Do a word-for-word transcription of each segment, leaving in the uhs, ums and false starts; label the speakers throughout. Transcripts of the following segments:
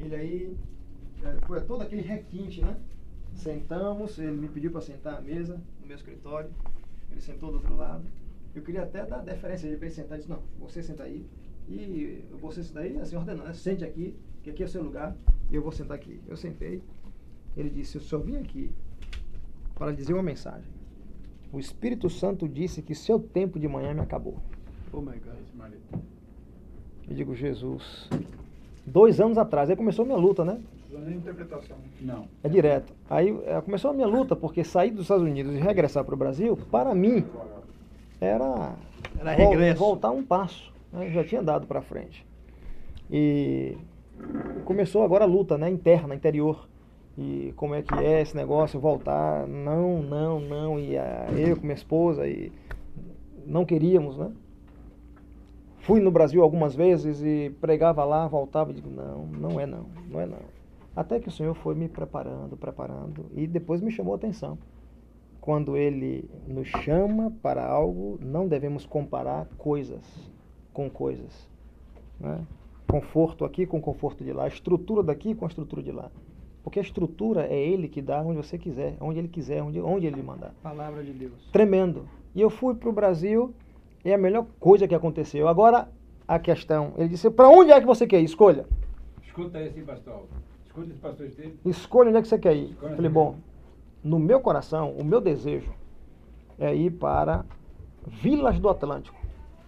Speaker 1: ele aí, foi todo aquele requinte, né? Sentamos, ele me pediu para sentar à mesa, no meu escritório, ele sentou do outro lado. Eu queria até dar deferência para ele sentar, ele disse, não, você senta aí, e você senta aí, assim, ordenando, né? Sente aqui, que aqui é o seu lugar, e eu vou sentar aqui. Eu sentei, ele disse, eu só vim aqui para dizer uma mensagem. O Espírito Santo disse que seu tempo de manhã me acabou.
Speaker 2: Oh my God.
Speaker 1: Eu digo, Jesus, dois anos atrás, aí começou a minha luta, né?
Speaker 2: Não é interpretação. Não.
Speaker 1: É direto. Aí é, começou a minha luta, porque sair dos Estados Unidos e regressar para o Brasil, para mim, era,
Speaker 2: era regresso.
Speaker 1: Voltar um passo. Né? Eu já tinha dado para frente. E começou agora a luta, né, interna, interior. E como é que é esse negócio, voltar, não, não, não, e a, eu com minha esposa, e não queríamos, né? Fui no Brasil algumas vezes e pregava lá, voltava e digo, não, não é não, não é não. Até que o Senhor foi me preparando, preparando, e depois me chamou a atenção. Quando Ele nos chama para algo, não devemos comparar coisas com coisas, né? Conforto aqui com conforto de lá, estrutura daqui com a estrutura de lá. Porque a estrutura é Ele que dá onde você quiser, onde Ele quiser, onde, onde Ele mandar.
Speaker 2: Palavra de Deus.
Speaker 1: Tremendo. E eu fui para o Brasil, é a melhor coisa que aconteceu. Agora, a questão, ele disse, para onde é que você quer ir? Escolha.
Speaker 3: Escuta esse pastor. Escuta esse pastor dele.
Speaker 1: Escolha onde é que você quer ir.
Speaker 3: Escolha.
Speaker 1: Falei, bom, no meu coração, o meu desejo é ir para Vilas do Atlântico.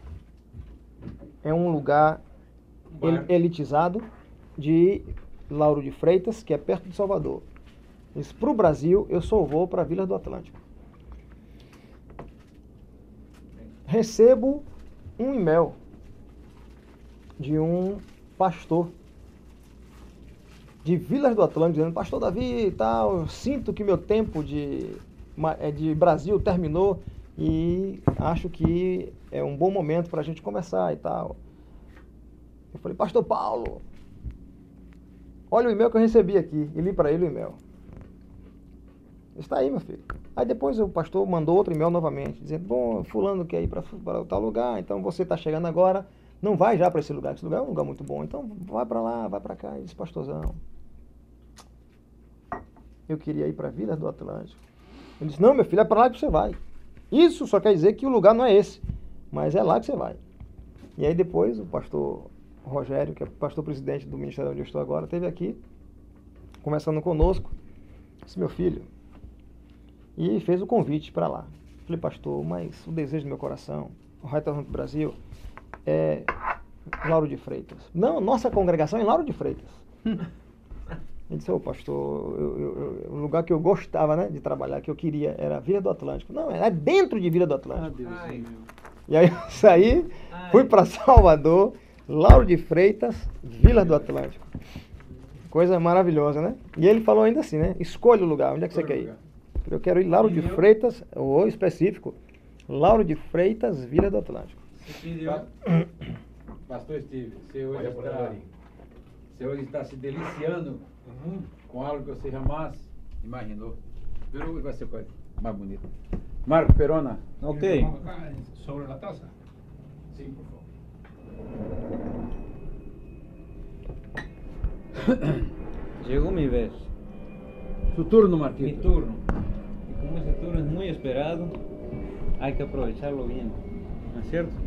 Speaker 1: É um lugar el- elitizado de Lauro de Freitas, que é perto de Salvador. Mas para o Brasil, eu só vou para Vilas do Atlântico. Recebo um e-mail de um pastor de Vilas do Atlântico, dizendo, pastor Davi e tal, sinto que meu tempo de, de Brasil terminou e acho que é um bom momento para a gente conversar e tal. Eu falei, pastor Paulo, olha o e-mail que eu recebi aqui. E li para ele o e-mail. Está aí, meu filho. Aí depois o pastor mandou outro e-mail novamente, dizendo, bom, fulano quer ir para tal lugar, então você está chegando agora, não vai já para esse lugar, esse lugar é um lugar muito bom, então vai para lá, vai para cá. Ele disse, pastorzão, eu queria ir para Vilas do Atlântico. Ele disse, não, meu filho, é para lá que você vai. Isso só quer dizer que o lugar não é esse, mas é lá que você vai. E aí depois o pastor Rogério, que é o pastor presidente do ministério onde eu estou agora, esteve aqui, conversando conosco, disse, meu filho, e fez o convite para lá. Falei, pastor, mas o desejo do meu coração, o retorno do Brasil, é Lauro de Freitas. Não, nossa congregação é em Lauro de Freitas. Ele disse, ô pastor, eu, eu, eu, o lugar que eu gostava, né, de trabalhar, que eu queria, era Vila do Atlântico. Não, era dentro de Vila do Atlântico.
Speaker 2: Ah, Deus
Speaker 3: Ai.
Speaker 2: meu.
Speaker 1: E aí eu saí,
Speaker 3: Ai.
Speaker 1: fui para Salvador, Lauro de Freitas, Vila do Atlântico. Coisa maravilhosa, né? E ele falou ainda assim, né? Escolha o lugar, onde é que você quer ir? Eu quero ir Lauro de Freitas, ou específico, Lauro de Freitas, Vila do Atlântico.
Speaker 3: Pa- Pastor Steve, você hoje,
Speaker 4: Olha por
Speaker 3: está,
Speaker 4: ali.
Speaker 3: você hoje está se deliciando com algo que você jamais imaginou. Pero vai ser coisa mais bonita. Marco Perona.
Speaker 4: Ok.
Speaker 2: Sobre la taza.
Speaker 3: Sim, por favor.
Speaker 4: Llegó mi vez,
Speaker 3: Su turno,
Speaker 4: mi
Speaker 3: Marquito.
Speaker 4: turno. Y como ese turno es muy esperado, hay que aprovecharlo bien, ¿no es cierto?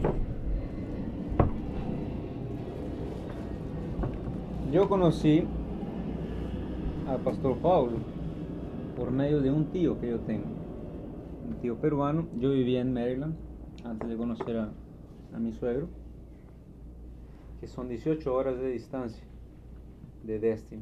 Speaker 4: Yo conocí al pastor Paulo por medio de un tío que yo tengo, un tío peruano. Yo vivía en Maryland antes de conocer a, a mi suegro, que son dieciocho horas de distancia de Destin.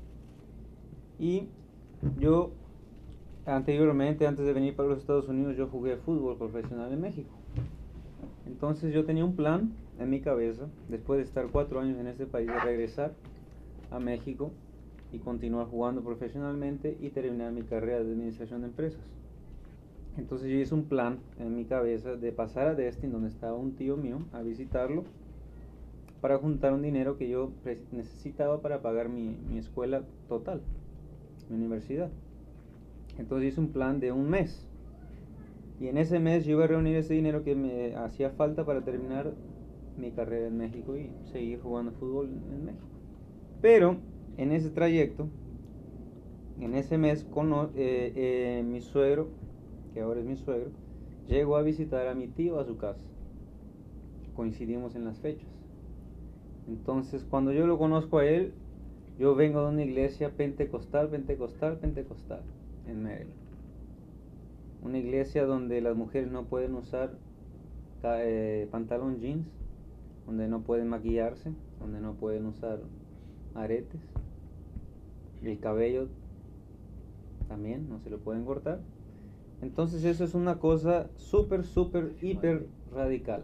Speaker 4: Y yo anteriormente, antes de venir para los Estados Unidos, yo jugué fútbol profesional en México. Entonces yo tenía un plan en mi cabeza, después de estar cuatro años en este país, de regresar a México y continuar jugando profesionalmente y terminar mi carrera de administración de empresas. Entonces yo hice un plan en mi cabeza de pasar a Destin, donde estaba un tío mío, a visitarlo, para juntar un dinero que yo pre- necesitaba para pagar mi, mi escuela total, mi universidad. Entonces hice un plan de un mes. Y en ese mes yo iba a reunir ese dinero que me hacía falta para terminar mi carrera en México y seguir jugando fútbol en México. Pero en ese trayecto, en ese mes, cono- eh, eh, mi suegro, que ahora es mi suegro, llegó a visitar a mi tío a su casa. Coincidimos en las fechas. Entonces, cuando yo lo conozco a él, yo vengo de una iglesia pentecostal, pentecostal, pentecostal, en Maryland. Una iglesia donde las mujeres no pueden usar eh, pantalón jeans, donde no pueden maquillarse, donde no pueden usar aretes. El cabello también no se lo pueden cortar. Entonces eso es una cosa súper, súper, hiper radical.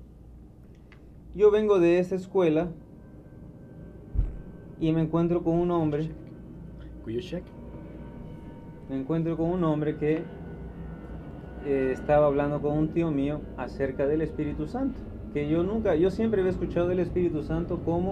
Speaker 4: Yo vengo de esa escuela y me encuentro con un hombre. Me encuentro con un hombre que eh, estaba hablando con un tío mío acerca del Espíritu Santo. Que yo nunca, yo siempre había escuchado del Espíritu Santo como,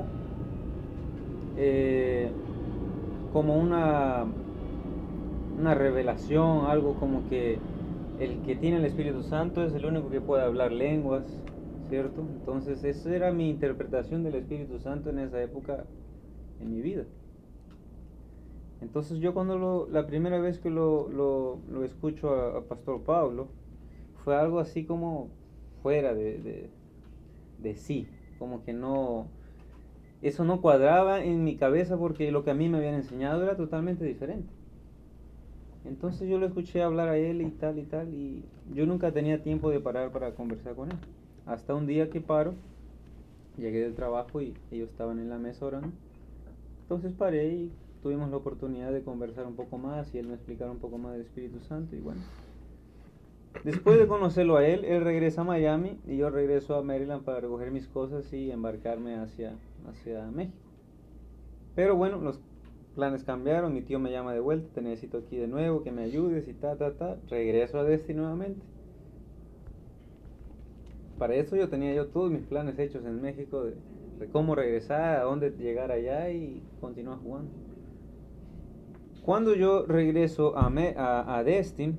Speaker 4: eh, como una, una revelación, algo como que el que tiene el Espíritu Santo es el único que puede hablar lenguas, ¿cierto? Entonces esa era mi interpretación del Espíritu Santo en esa época en mi vida. Entonces yo cuando lo, la primera vez que lo, lo, lo escucho a, a Pastor Pablo, fue algo así como fuera de, de, de sí, como que no, eso no cuadraba en mi cabeza porque lo que a mí me habían enseñado era totalmente diferente. Entonces yo lo escuché hablar a él y tal y tal, y yo nunca tenía tiempo de parar para conversar con él. Hasta un día que paro, llegué del trabajo y ellos estaban en la mesa orando. Entonces paré y tuvimos la oportunidad de conversar un poco más y él me explicara un poco más del Espíritu Santo y bueno. Después de conocerlo a él, él regresa a Miami y yo regreso a Maryland para recoger mis cosas y embarcarme hacia, hacia México. Pero bueno, los planes cambiaron, mi tío me llama de vuelta, te necesito aquí de nuevo, que me ayudes y ta, ta, ta. Regreso a Desti nuevamente. Para eso yo tenía yo todos mis planes hechos en México de, de cómo regresar, a dónde llegar allá y continuar jugando. Cuando yo regreso a, me, a, a Destin,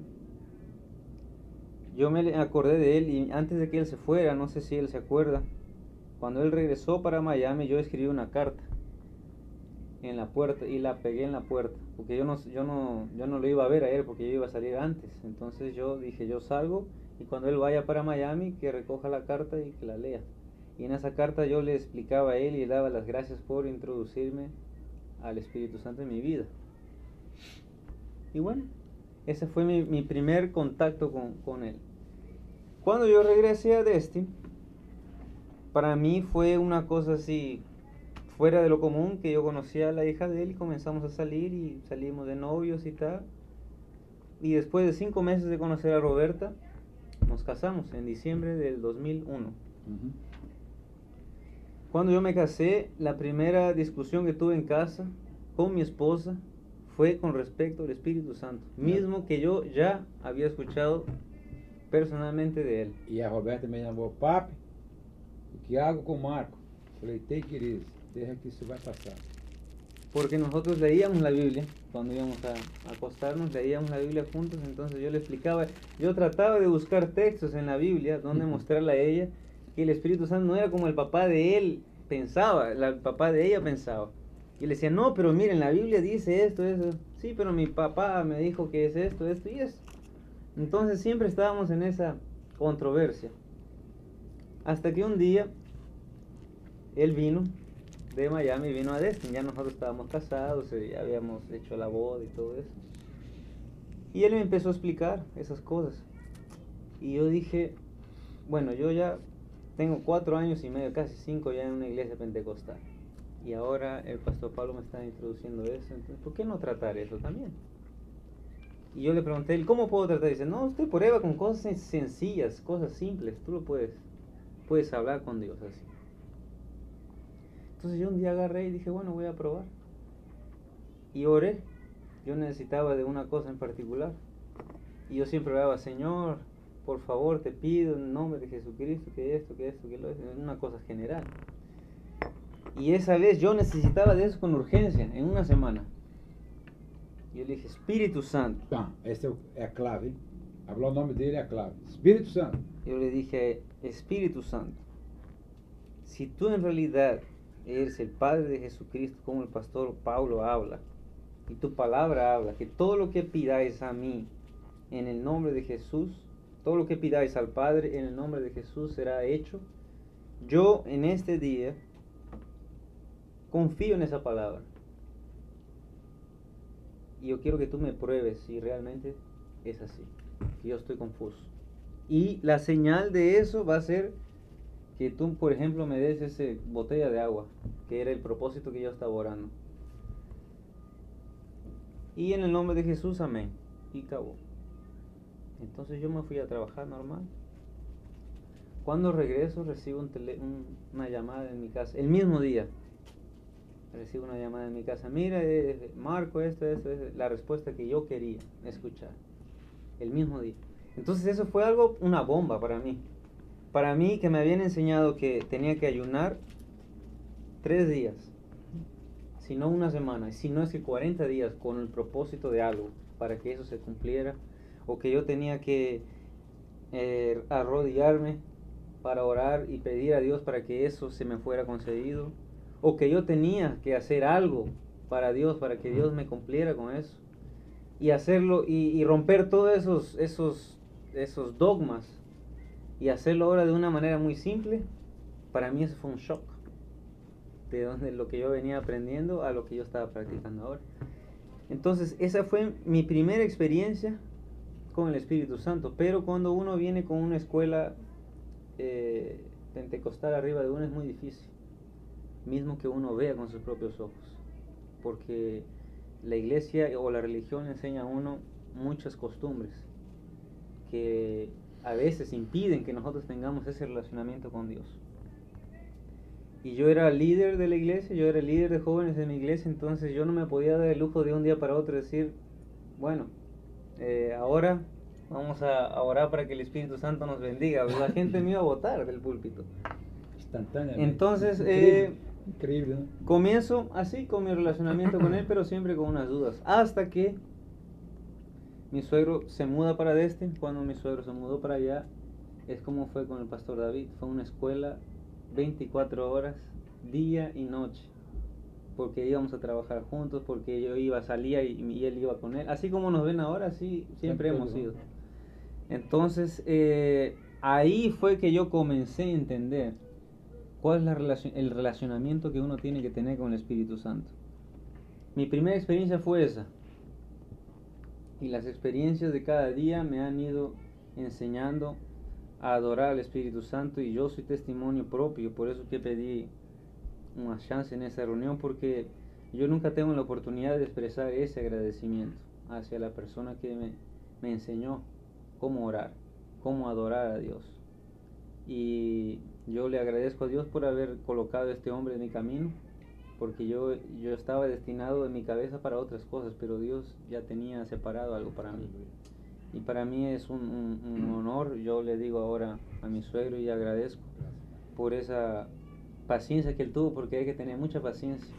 Speaker 4: yo me acordé de él y antes de que él se fuera, no sé si él se acuerda, cuando él regresó para Miami yo escribí una carta en la puerta y la pegué en la puerta porque yo no, yo no, yo no lo iba a ver a él porque yo iba a salir antes. Entonces yo dije, yo salgo y cuando él vaya para Miami que recoja la carta y que la lea. Y en esa carta yo le explicaba a él y le daba las gracias por introducirme al Espíritu Santo en mi vida. Y bueno, ese fue mi, mi primer contacto con, con él. Cuando yo regresé a Destin, para mí fue una cosa así fuera de lo común, que yo conocía a la hija de él y comenzamos a salir y salimos de novios y tal. Y después de cinco meses de conocer a Roberta, nos casamos en diciembre del dos mil uno. Uh-huh. Cuando yo me casé, la primera discusión que tuve en casa con mi esposa fue con respecto al Espíritu Santo, mismo que yo ya había escuchado personalmente de él.
Speaker 3: Y a Roberta me llamó, papi, o que hago con Marco? Falei, take it easy, deja que isso vai pasar.
Speaker 4: Porque nosotros leíamos la Biblia, cuando íbamos a, a acostarnos, leíamos la Biblia juntos, entonces yo le explicaba, yo trataba de buscar textos en la Biblia donde uh-huh. mostrarle a ella que el Espíritu Santo no era como el papá de él pensaba, la, el papá de ella pensaba. Y le decía, no, pero miren, la Biblia dice esto, eso. Sí, pero mi papá me dijo que es esto, esto y eso. Entonces siempre estábamos en esa controversia. Hasta que un día, él vino de Miami, vino a Destin, ya nosotros estábamos casados, ya habíamos hecho la boda y todo eso. Y él me empezó a explicar esas cosas. Y yo dije, bueno, yo ya tengo cuatro años y medio, casi cinco ya en una iglesia pentecostal. Y ahora el pastor Pablo me está introduciendo eso, entonces, ¿por qué no tratar eso también? Y yo le pregunté, ¿cómo puedo tratar? Y dice, no, usted prueba con cosas sencillas, cosas simples, tú lo puedes, puedes hablar con Dios así. Entonces yo un día agarré y dije, bueno, voy a probar. Y oré, yo necesitaba de una cosa en particular. Y yo siempre oraba, Señor, por favor, te pido en nombre de Jesucristo, que esto, que esto, que lo es, una cosa general. Y esa vez yo necesitaba de eso con urgencia, en una semana. E eu lhe dije, Espírito Santo.
Speaker 3: Tá, essa é a clave. Falar o nome dele é a clave. Espírito Santo.
Speaker 4: Eu lhe dije, Espírito Santo, si tú en realidad es el Padre de Jesucristo, como el pastor Pablo habla. Y tu palabra habla que todo lo que pidáis a mí en el nombre de Jesús, todo lo que pidáis al Padre en el nombre de Jesús será hecho. Yo en este día confío en esa palabra. Y yo quiero que tú me pruebes si realmente es así, que yo estoy confuso. Y la señal de eso va a ser que tú, por ejemplo, me des esa botella de agua, que era el propósito que yo estaba orando. Y en el nombre de Jesús, amén. Y acabó. Entonces yo me fui a trabajar normal. Cuando regreso recibo un tele, un, una llamada en mi casa, el mismo día. Recibo una llamada en mi casa. Mira, eh, Marco, esto, esto, esto, la respuesta que yo quería escuchar. El mismo día. Entonces eso fue algo, una bomba para mí. Para mí, que me habían enseñado que tenía que ayunar tres días, si no una semana, si no es que cuarenta días, con el propósito de algo, para que eso se cumpliera, o que yo tenía que eh, arrodillarme para orar y pedir a Dios para que eso se me fuera concedido, o que yo tenía que hacer algo para Dios, para que Dios me cumpliera con eso, y hacerlo, y, y romper todos esos, esos, esos dogmas, y hacerlo ahora de una manera muy simple. Para mí eso fue un shock, de donde lo que yo venía aprendiendo a lo que yo estaba practicando ahora. Entonces esa fue mi primera experiencia con el Espíritu Santo. Pero cuando uno viene con una escuela eh, pentecostal arriba de uno, es muy difícil, mismo que uno vea con sus propios ojos, porque la iglesia o la religión enseña a uno muchas costumbres que a veces impiden que nosotros tengamos ese relacionamiento con Dios. Y yo era líder de la iglesia, yo era líder de jóvenes de mi iglesia, entonces yo no me podía dar el lujo de un día para otro decir, bueno, eh, ahora vamos a, a orar para que el Espíritu Santo nos bendiga. La gente me iba a botar del púlpito.
Speaker 3: Instantáneamente.
Speaker 4: Entonces,
Speaker 3: Increíble,
Speaker 4: eh,
Speaker 3: increíble, ¿no?
Speaker 4: comienzo así con mi relacionamiento con él, pero siempre con unas dudas. Hasta que mi suegro se muda para Destin. Cuando mi suegro se mudó para allá, es como fue con el pastor David. Fue una escuela veinticuatro horas, día y noche, porque íbamos a trabajar juntos, porque yo iba, salía y, y él iba con él, así como nos ven ahora, así siempre hemos ido. Entonces eh, ahí fue que yo comencé a entender cuál es la relación, el relacionamiento que uno tiene que tener con el Espíritu Santo. Mi primera experiencia fue esa, y las experiencias de cada día me han ido enseñando a adorar al Espíritu Santo, y yo soy testimonio propio. Por eso que pedí una chance en esa reunión, porque yo nunca tengo la oportunidad de expresar ese agradecimiento hacia la persona que me, me enseñó cómo orar, cómo adorar a Dios. Y yo le agradezco a Dios por haber colocado a este hombre en mi camino, porque yo, yo estaba destinado en mi cabeza para otras cosas, pero Dios ya tenía separado algo para mí. Y para mí es un, un, un honor. Yo le digo ahora a mi suegro y agradezco por esa paciencia que él tuvo, porque hay que tener mucha paciencia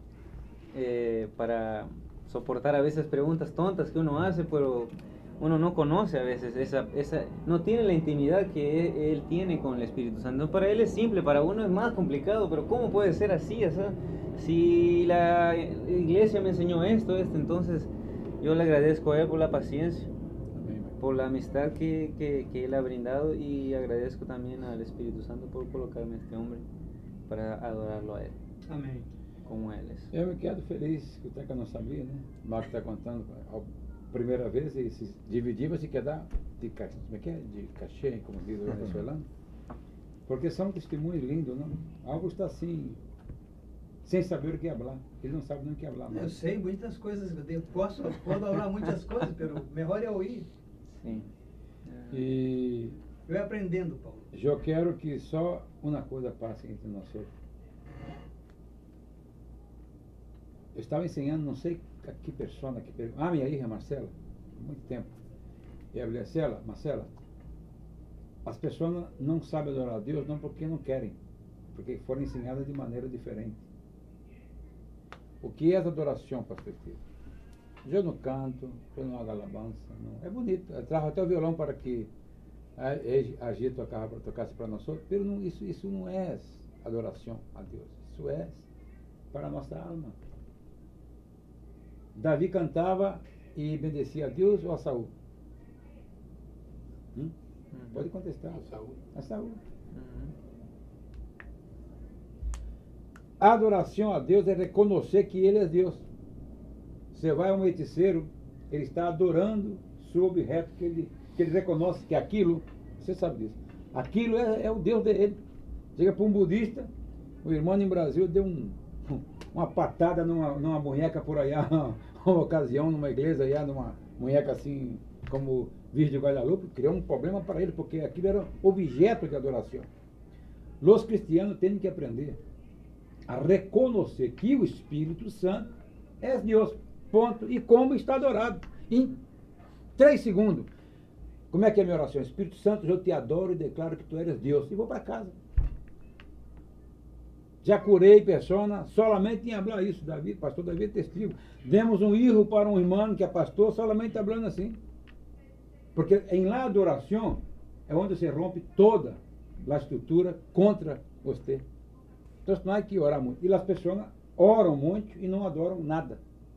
Speaker 4: eh, para soportar a veces preguntas tontas que uno hace, pero uno no conoce a veces, esa, esa, no tiene la intimidad que él, él tiene con el Espíritu Santo. Para él es simple, para uno es más complicado, pero ¿cómo puede ser así? O sea, si la iglesia me enseñó esto, esto, entonces yo le agradezco a él por la paciencia, por la amistad que, que, que Él ha brindado, y agradezco también al Espíritu Santo por colocarme a este hombre para adorarlo a Él.
Speaker 2: Amém.
Speaker 4: Como Él es.
Speaker 3: Eu me quedo feliz que o Teca não sabia, né? O Marco está contando, a primeira vez ele se dividiu, se quer dar de, ca- como é que é? De cachê, como diz o venezuelano, porque são testemunhos lindos, não? Algo está assim, sem saber o que falar, ele não sabe nem o que falar.
Speaker 2: Eu sei muitas coisas, eu posso, posso falar muitas coisas, mas melhor é ouvir.
Speaker 4: Sim.
Speaker 3: E
Speaker 2: Eu ia aprendendo, Paulo.
Speaker 3: eu quero que só uma coisa passe entre nós. Eu estava ensinando, não sei a que pessoa, que pergunta. Ah, minha irmã Marcela, há muito tempo. E eu falei, Marcela, Marcela, as pessoas não sabem adorar a Deus não porque não querem, porque foram ensinadas de maneira diferente. O que é a adoração, pastor Pedro? Eu não canto, eu não hago alabança, não. É bonito, eu trago até o violão para que a Gia tocasse para nós outros, mas não, isso, isso não é adoração a Deus. Isso é para a nossa alma. Davi cantava e bendecia a Deus ou a Saul? Hum?
Speaker 4: Uhum.
Speaker 3: Pode contestar.
Speaker 5: A Saul.
Speaker 3: A Saul.
Speaker 4: Uhum.
Speaker 3: A adoração a Deus é reconhecer que Ele é Deus. Você vai a um feiticeiro, ele está adorando seu objeto, que ele, que ele reconhece que aquilo, você sabe disso, aquilo é, é o Deus dele. Chega para um budista, o irmão em Brasil deu um, uma patada numa, numa boneca por aí, uma ocasião, numa igreja aí, numa boneca assim, como Virgem de Guadalupe, criou um problema para ele, porque aquilo era objeto de adoração. Os cristianos têm que aprender a reconhecer que o Espírito Santo é Deus, ponto, e como está adorado, em três segundos. Como é que é a minha oração? Espírito Santo, eu te adoro e declaro que tu eres Deus, e vou para casa. Já curei pessoa solamente em falar isso. Davi, pastor Davi é testigo. Demos um erro para um irmão que é pastor, solamente falando assim. Porque em lá adoração é onde se rompe toda a estrutura contra você. Então não há que orar muito. E as pessoas oram muito e não adoram nada.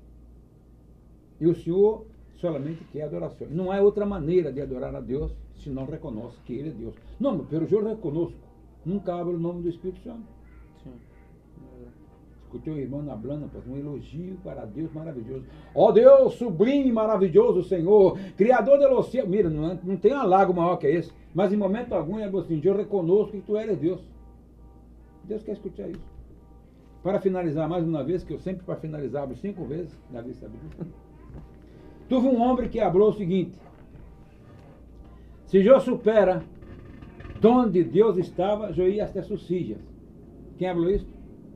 Speaker 3: E o Senhor solamente quer adoração. Não há outra maneira de adorar a Deus se não reconhece que Ele é Deus. Não, mas eu reconheço. Nunca abro o nome do Espírito Santo.
Speaker 4: Sim.
Speaker 3: Escutei o irmão hablando, um elogio para Deus maravilhoso. Ó oh Deus, sublime e maravilhoso Senhor, Criador de los céus. Mira, não, não tem halago maior que esse. Mas em momento algum é assim, eu reconheço que tu eres Deus. Deus quer escutar isso. Para finalizar mais uma vez, que eu sempre para finalizar abro cinco vezes, Davi sabe disso. Tuve um homem que falou o seguinte: se eu supera onde Deus estava, eu ia até suas filhas. Quem falou isso?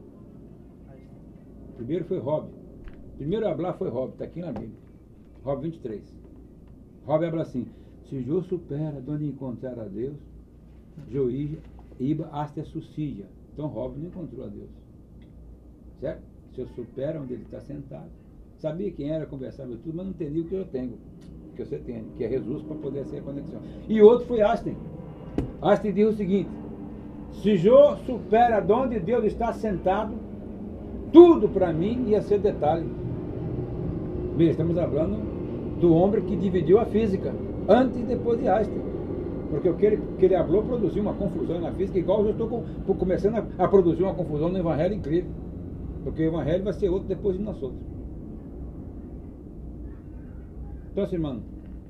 Speaker 3: Primeiro foi Rob. Primeiro a falar foi Rob, está aqui na Bíblia. Rob vinte e três. Rob fala assim: se eu supera onde encontrar a Deus, eu ia até suas filhas. Então Rob não encontrou a Deus. Certo? Se eu supera onde ele está sentado. Sabia quem era, conversava tudo, mas não entendi o que eu tenho, o que você tem, que é Jesus, para poder ser a conexão. E outro foi Einstein. Einstein diz o seguinte: se eu supera de onde Deus está sentado, tudo para mim ia ser detalhe. Bem, estamos falando do homem que dividiu a física, antes e depois de Einstein. Porque o que ele, que ele falou produziu uma confusão na física, igual eu estou com, começando a, a produzir uma confusão no Evangelho incrível. Porque o Evangelho vai ser outro depois de nós outros. Então, irmão,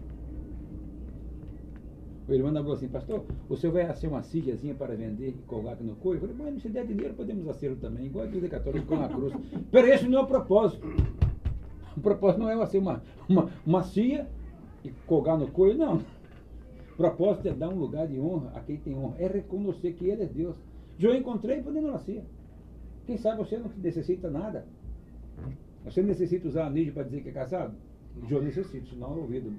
Speaker 3: o irmão falou assim: pastor, o senhor vai fazer uma cigazinha para vender e colgar aqui no coio? Eu falei: mas se der dinheiro podemos fazer também, igual a igreja católica com a cruz. Pero esse não é o propósito. O propósito não é fazer uma, uma, uma cia e colgar no coio, não. O propósito é dar um lugar de honra a quem tem honra, é reconhecer que Ele é Deus. Eu encontrei podendo na cia. Quem sabe você não necessita nada. Você necessita usar anillo para dizer que é casado? Eu necessito, senão eu ouvido.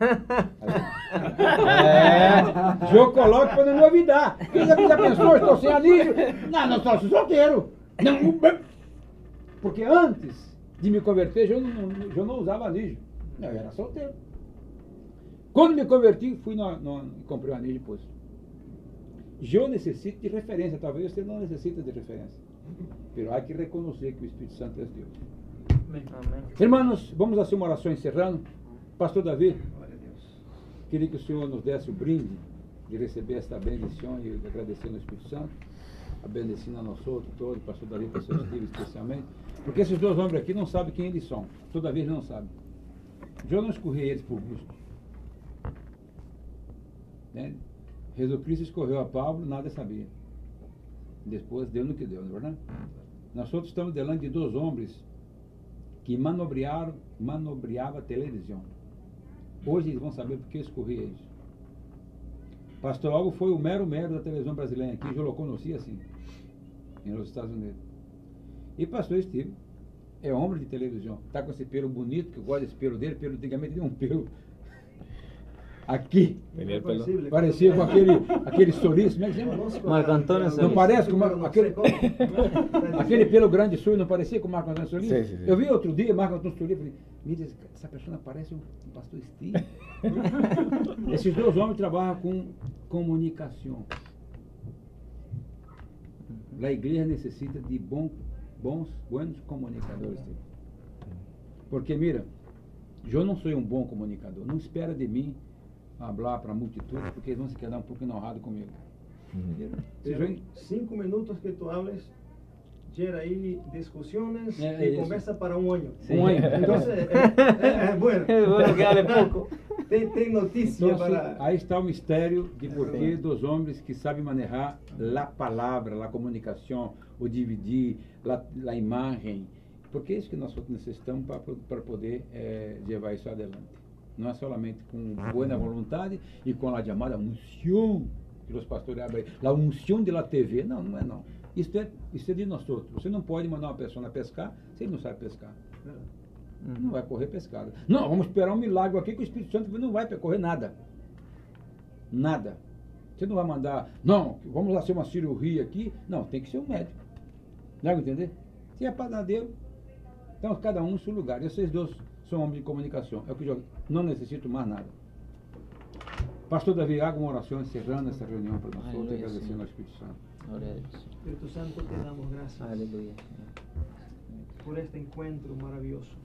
Speaker 3: É, eu coloco para não me olvidar. Quem já, já pensou, estou sem anillo? Não, não estou solteiro. Não, porque antes de me converter, eu não, eu não usava anillo. Não, eu era solteiro. Quando me converti, fui no, no, e comprei um anillo depois. Eu necessito de referência, talvez você não necessita de referência. Mas há que reconhecer que o Espírito Santo é Deus.
Speaker 4: Amém.
Speaker 3: Irmãos, vamos fazer uma oração encerrando. Pastor Davi,
Speaker 5: Glória a Deus.
Speaker 3: queria que o Senhor nos desse o brinde de receber esta bendição e agradecendo ao Espírito Santo, a bendecina a nós outros, todos, pastor Davi, pastor Steve especialmente, porque esses dois homens aqui não sabem quem eles são, todavia eles não sabem. Eu não escorri eles por gosto. Né? Jesus Cristo escorreu a Paulo, nada sabia. Depois deu no que deu, não é verdade? Nós outros estamos delante de dois homens que manobrearam, manobreava a televisão. Hoje eles vão saber por que escorria isso. Pastor Algo foi o mero mero da televisão brasileira aqui, eu o conheci assim, nos Estados Unidos. E pastor Steve é homem de televisão, está com esse pelo bonito, que eu gosto desse pelo dele, pelo antigamente tinha um pelo aqui, parecia com aquele, aquele sorriso, como é que chama?
Speaker 4: Marco Antônio
Speaker 3: Não
Speaker 4: Solis.
Speaker 3: parece com Mar- aquele, aquele pelo grande sul, não parecia com o Marco Antônio Solis?
Speaker 5: Sim, sim, sim.
Speaker 3: Eu vi outro dia Marco Antônio Solis e falei: mira, essa pessoa parece um, um pastor Steve. Esses dois homens trabalham com comunicação. A igreja necessita de bom, bons, buenos comunicadores. Porque, mira, eu não sou um bom comunicador. Não espera de mim falar para a multidão, porque eles vão se quedar um pouco enojados comigo.
Speaker 1: Pero cinco minutos que tú hables gera ahí discusiones
Speaker 3: É,
Speaker 1: y
Speaker 3: isso.
Speaker 1: conversa para un año.
Speaker 3: Sí. Un año.
Speaker 1: Entonces, es, es- es bueno.
Speaker 4: Es bueno que hable poco.
Speaker 1: Tem, tem notícia
Speaker 3: Então,
Speaker 1: para...
Speaker 3: aí está o mistério de porquê
Speaker 4: Sim.
Speaker 3: dos homens que sabem manejar a palavra, a comunicação, o dividir, a imagem. Porque é isso que nós necessitamos para poder eh, levar isso adelante. Não é somente com boa vontade e com a chamada unção que os pastores abrem, a unção de la T V. Não, não é não. Isso é, isso é de nós outros. Você não pode mandar uma pessoa pescar se ele não sabe pescar. Não vai correr pescada. Não, vamos esperar um milagre aqui que o Espírito Santo não vai percorrer nada. Nada. Você não vai mandar, não, vamos lá ser uma cirurgia aqui. Não, tem que ser um médico. Dá para entender? Se é padadeiro, então cada um no seu lugar. E vocês dois são homens de comunicação. É o que eu não necessito mais nada. Pastor Davi, haga uma oração encerrando essa reunião para nós outros e
Speaker 4: Aleluia,
Speaker 3: agradecendo
Speaker 4: Senhor.
Speaker 3: ao Espírito Santo.
Speaker 4: Gloria a Dios.
Speaker 1: Espíritu Santo, te damos gracias
Speaker 4: Aleluya, Señor.
Speaker 1: por este encuentro maravilloso,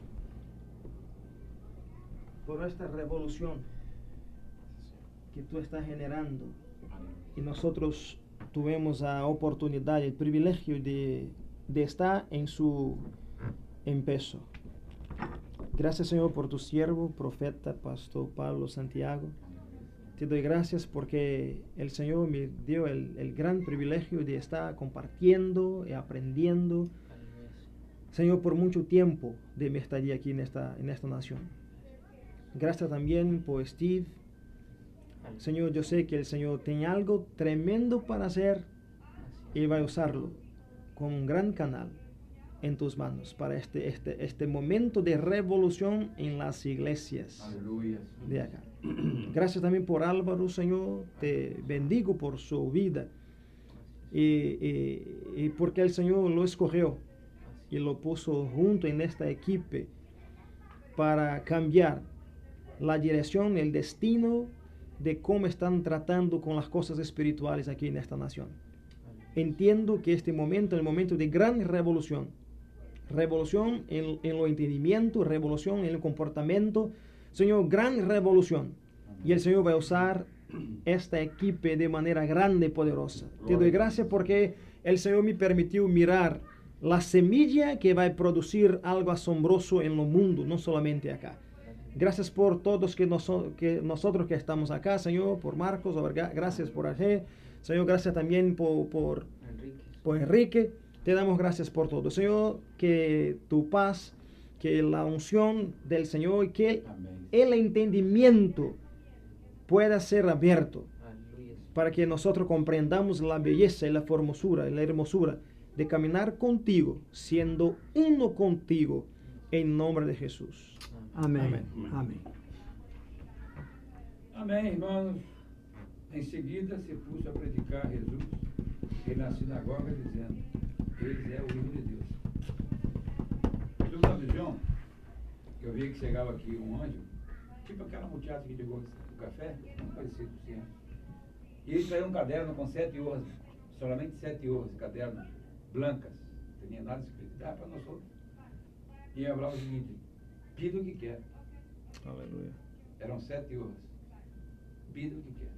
Speaker 1: por esta revolución que tú estás generando. Y nosotros tuvimos la oportunidad, el privilegio de, de estar en su empezo. Gracias, Señor, por tu siervo, profeta, pastor Pablo Santiago. Te doy gracias porque el Señor me dio el, el gran privilegio de estar compartiendo y aprendiendo, Señor, por mucho tiempo de mi estadía aquí en esta, en esta nación. Gracias también por Steve. Señor, yo sé que el Señor tiene algo tremendo para hacer y va a usarlo como un gran canal en tus manos para este, este, este momento de revolución en las iglesias
Speaker 3: Aleluia.
Speaker 1: de acá. Gracias también por Álvaro, Señor. Te bendigo por su vida y, y, y porque el Señor lo escogió y lo puso junto en esta equipe para cambiar la dirección, el destino de cómo están tratando con las cosas espirituales aquí en esta nación. Entiendo que este momento es el momento de gran revolución. Revolución en, en lo entendimiento, revolución en el comportamiento. Señor, gran revolución. Y el Señor va a usar esta equipe de manera grande y poderosa. Te doy gracias porque el Señor me permitió mirar la semilla que va a producir algo asombroso en el mundo, no solamente acá. Gracias por todos que, nos, que nosotros que estamos acá, Señor, por Marcos, gracias por Ajé, Señor, gracias también por, por, por Enrique. Te damos gracias por todo, Señor, que tu paz, que la unción del Señor y que
Speaker 3: Amém.
Speaker 1: el entendimiento pueda ser abierto para que nosotros comprendamos la belleza y la formosura y la hermosura de caminar contigo, siendo uno contigo, en nombre de Jesús.
Speaker 2: Amém. Amém.
Speaker 3: Amém, irmãos. Em seguida, se pôs a predicar Jesus e na sinagoga, dizendo: Ele é o Filho de Deus. Segunda visão, eu vi que chegava aqui um anjo, tipo aquela muchacha que chegou do café, não parecia com o Senhor. E ele traiu um caderno com sete hojas, somente sete hojas, caderno, blancas, não tinha nada escrito, dá para nós outros. E eu falava o seguinte: pida o que quer.
Speaker 1: Aleluya.
Speaker 3: Eram sete horas. Pida o que quer.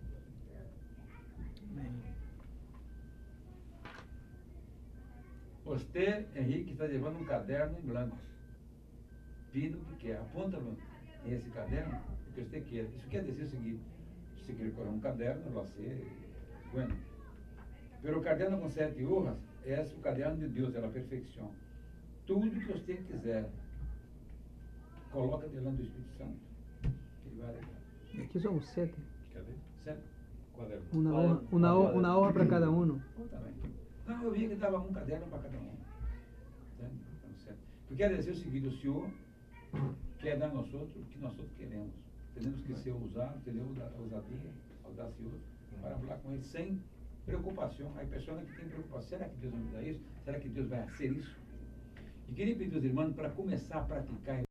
Speaker 3: Você, Henrique, está levando um caderno em branco. Pida o que quer. Aponta nesse caderno o que você quer. Isso quer dizer o seguinte: se você quer correr um caderno, você. Bueno. Pero o caderno com sete horas é o caderno de Deus, é a perfeição. Tudo que você quiser, coloca diante do Espírito Santo. Ele vai levar.
Speaker 2: Aqui somos sete.
Speaker 3: Quer ver? Sete? Quaderno.
Speaker 2: Uma hoja, uma hoja, uma hoja para cada um.
Speaker 3: Tá bem. Não, eu via que dava um caderno para cada um. Entende? Então, certo. Porque quer dizer o seguinte: o Senhor quer dar a nós outros o que nós outros queremos. Temos que ser ousados, entendeu? Ousadia, audacioso, para falar com Ele sem preocupação. Aí, pessoa que tem preocupação: será que Deus vai me dar isso? Será que Deus vai ser isso? E queria pedir aos irmãos para começar a praticar